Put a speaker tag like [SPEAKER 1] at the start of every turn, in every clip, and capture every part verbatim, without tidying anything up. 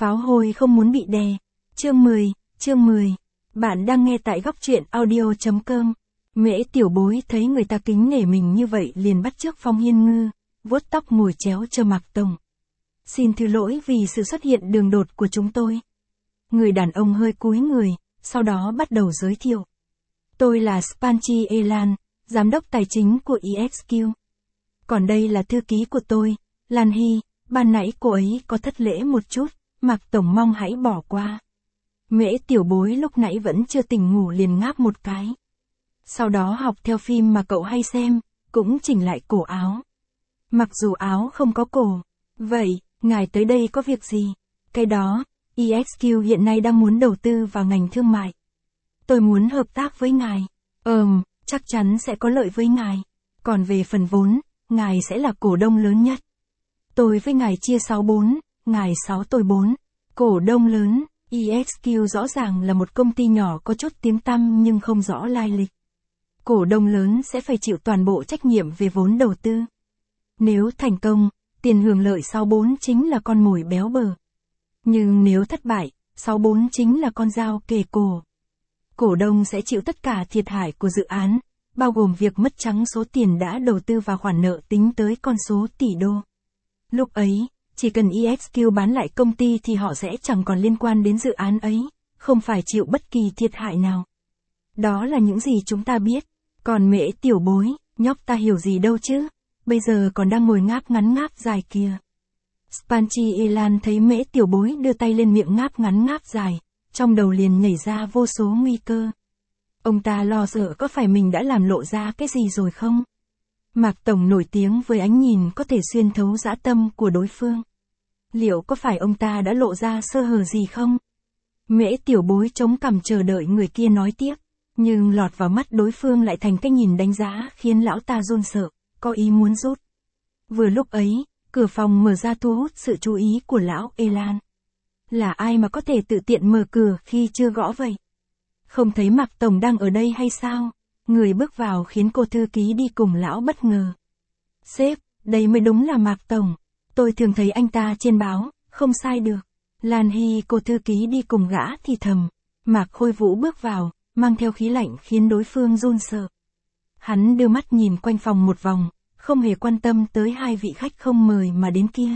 [SPEAKER 1] Pháo hôi không muốn bị đè. Chương mười, chương mười. Bạn đang nghe tại góc truyện audio chấm com. Mễ tiểu bối thấy người ta kính nể mình như vậy liền bắt chước Phong Hiên Ngư, vuốt tóc ngồi chéo cho Mạc Tổng. Xin thứ lỗi vì sự xuất hiện đường đột của chúng tôi. Người đàn ông hơi cúi người, sau đó bắt đầu giới thiệu. Tôi là Spanchy Elan, giám đốc tài chính của e ích quy. Còn đây là thư ký của tôi, Lan Hy, ban nãy cô ấy có thất lễ một chút, Mạc Tổng mong hãy bỏ qua. Mễ tiểu bối lúc nãy vẫn chưa tỉnh ngủ liền ngáp một cái. Sau đó học theo phim mà cậu hay xem, cũng chỉnh lại cổ áo. Mặc dù áo không có cổ. Vậy, ngài tới đây có việc gì? Cái đó, e ích quy hiện nay đang muốn đầu tư vào ngành thương mại. Tôi muốn hợp tác với ngài. Ừm, chắc chắn sẽ có lợi với ngài. Còn về phần vốn, ngài sẽ là cổ đông lớn nhất. Tôi với ngài chia sáu bốn, ngài sáu tôi bốn. Cổ đông lớn, e ích quy rõ ràng là một công ty nhỏ có chút tiếng tăm nhưng không rõ lai lịch. Cổ đông lớn sẽ phải chịu toàn bộ trách nhiệm về vốn đầu tư. Nếu thành công, tiền hưởng lợi sáu bốn chính là con mồi béo bở. Nhưng nếu thất bại, sáu bốn chính là con dao kề cổ. Cổ đông sẽ chịu tất cả thiệt hại của dự án, bao gồm việc mất trắng số tiền đã đầu tư vào khoản nợ tính tới con số tỷ đô. Lúc ấy, chỉ cần e ích quy bán lại công ty thì họ sẽ chẳng còn liên quan đến dự án ấy, không phải chịu bất kỳ thiệt hại nào. Đó là những gì chúng ta biết, còn Mễ tiểu bối, nhóc ta hiểu gì đâu chứ, bây giờ còn đang ngồi ngáp ngắn ngáp dài kìa. Spanchy Elan thấy Mễ tiểu bối đưa tay lên miệng ngáp ngắn ngáp dài, trong đầu liền nhảy ra vô số nguy cơ. Ông ta lo sợ có phải mình đã làm lộ ra cái gì rồi không? Mạc Tổng nổi tiếng với ánh nhìn có thể xuyên thấu dã tâm của đối phương. Liệu có phải ông ta đã lộ ra sơ hở gì không? Mễ tiểu bối chống cằm chờ đợi người kia nói tiếp, nhưng lọt vào mắt đối phương lại thành cái nhìn đánh giá khiến lão ta run sợ, có ý muốn rút. Vừa lúc ấy, cửa phòng mở ra thu hút sự chú ý của lão Elan. Là ai mà có thể tự tiện mở cửa khi chưa gõ vậy? Không thấy Mạc Tổng đang ở đây hay sao? Người bước vào khiến cô thư ký đi cùng lão bất ngờ. Sếp, đây mới đúng là Mạc Tổng. Tôi thường thấy anh ta trên báo, không sai được. Lan Hy cô thư ký đi cùng gã thì thầm. Mạc Khôi Vũ bước vào, mang theo khí lạnh khiến đối phương run sợ. Hắn đưa mắt nhìn quanh phòng một vòng, không hề quan tâm tới hai vị khách không mời mà đến kia.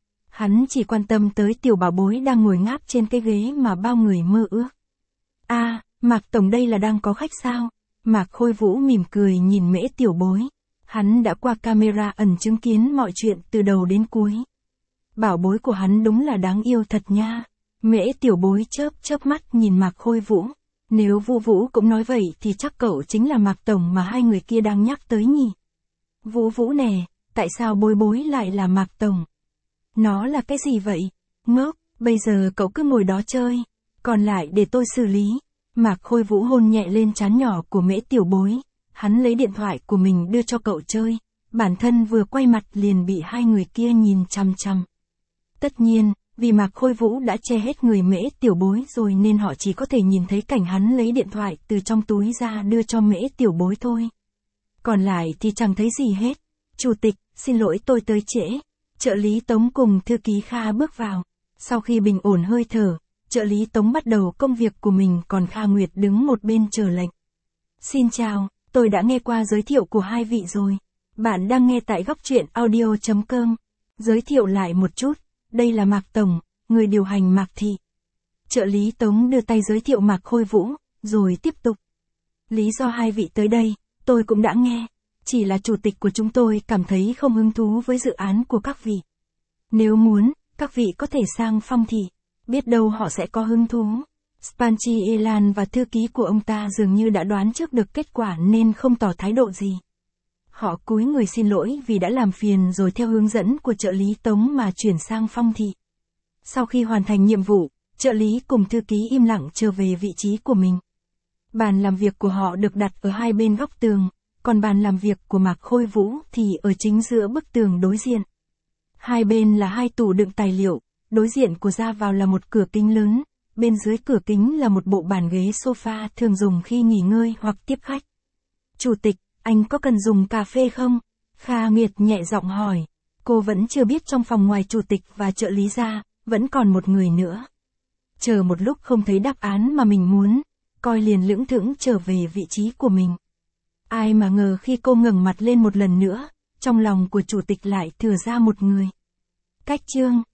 [SPEAKER 1] Hắn chỉ quan tâm tới tiểu bảo bối đang ngồi ngáp trên cái ghế mà bao người mơ ước. A, à, Mạc Tổng đây là đang có khách sao? Mạc Khôi Vũ mỉm cười nhìn Mễ tiểu bối. Hắn đã qua camera ẩn chứng kiến mọi chuyện từ đầu đến cuối. Bảo bối của hắn đúng là đáng yêu thật nha. Mễ tiểu bối chớp chớp mắt nhìn Mạc Khôi Vũ. Nếu Vu Vũ cũng nói vậy thì chắc cậu chính là Mạc Tổng mà hai người kia đang nhắc tới nhỉ. Vũ Vũ nè, tại sao bối bối lại là Mạc Tổng? Nó là cái gì vậy? Ngốc, bây giờ cậu cứ ngồi đó chơi. Còn lại để tôi xử lý. Mạc Khôi Vũ hôn nhẹ lên trán nhỏ của Mễ tiểu bối. Hắn lấy điện thoại của mình đưa cho cậu chơi. Bản thân vừa quay mặt liền bị hai người kia nhìn chăm chăm. Tất nhiên, vì Mạc Khôi Vũ đã che hết người Mễ tiểu bối rồi nên họ chỉ có thể nhìn thấy cảnh hắn lấy điện thoại từ trong túi ra đưa cho Mễ tiểu bối thôi. Còn lại thì chẳng thấy gì hết. Chủ tịch, xin lỗi tôi tới trễ. Trợ lý Tống cùng thư ký Kha bước vào. Sau khi bình ổn hơi thở, trợ lý Tống bắt đầu công việc của mình còn Kha Nguyệt đứng một bên chờ lệnh. Xin chào, tôi đã nghe qua giới thiệu của hai vị rồi. Bạn đang nghe tại góc truyện audio chấm com. Giới thiệu lại một chút, đây là Mạc Tổng, người điều hành Mạc Thị. Trợ lý Tống đưa tay giới thiệu Mạc Khôi Vũ, rồi tiếp tục. Lý do hai vị tới đây, tôi cũng đã nghe. Chỉ là chủ tịch của chúng tôi cảm thấy không hứng thú với dự án của các vị. Nếu muốn, các vị có thể sang Phong Thị. Biết đâu họ sẽ có hứng thú. Spanchy Elan và thư ký của ông ta dường như đã đoán trước được kết quả nên không tỏ thái độ gì. Họ cúi người xin lỗi vì đã làm phiền rồi theo hướng dẫn của trợ lý Tống mà chuyển sang Phong Thị. Sau khi hoàn thành nhiệm vụ, trợ lý cùng thư ký im lặng trở về vị trí của mình. Bàn làm việc của họ được đặt ở hai bên góc tường, còn bàn làm việc của Mạc Khôi Vũ thì ở chính giữa bức tường đối diện. Hai bên là hai tủ đựng tài liệu, đối diện của ra vào là một cửa kính lớn, bên dưới cửa kính là một bộ bàn ghế sofa thường dùng khi nghỉ ngơi hoặc tiếp khách. Chủ tịch, anh có cần dùng cà phê không? Kha Nguyệt nhẹ giọng hỏi. Cô vẫn chưa biết trong phòng ngoài chủ tịch và trợ lý ra, vẫn còn một người nữa. Chờ một lúc không thấy đáp án mà mình muốn, Coi liền lững thững trở về vị trí của mình. Ai mà ngờ khi cô ngẩng mặt lên một lần nữa, trong lòng của chủ tịch lại thừa ra một người. Cách chương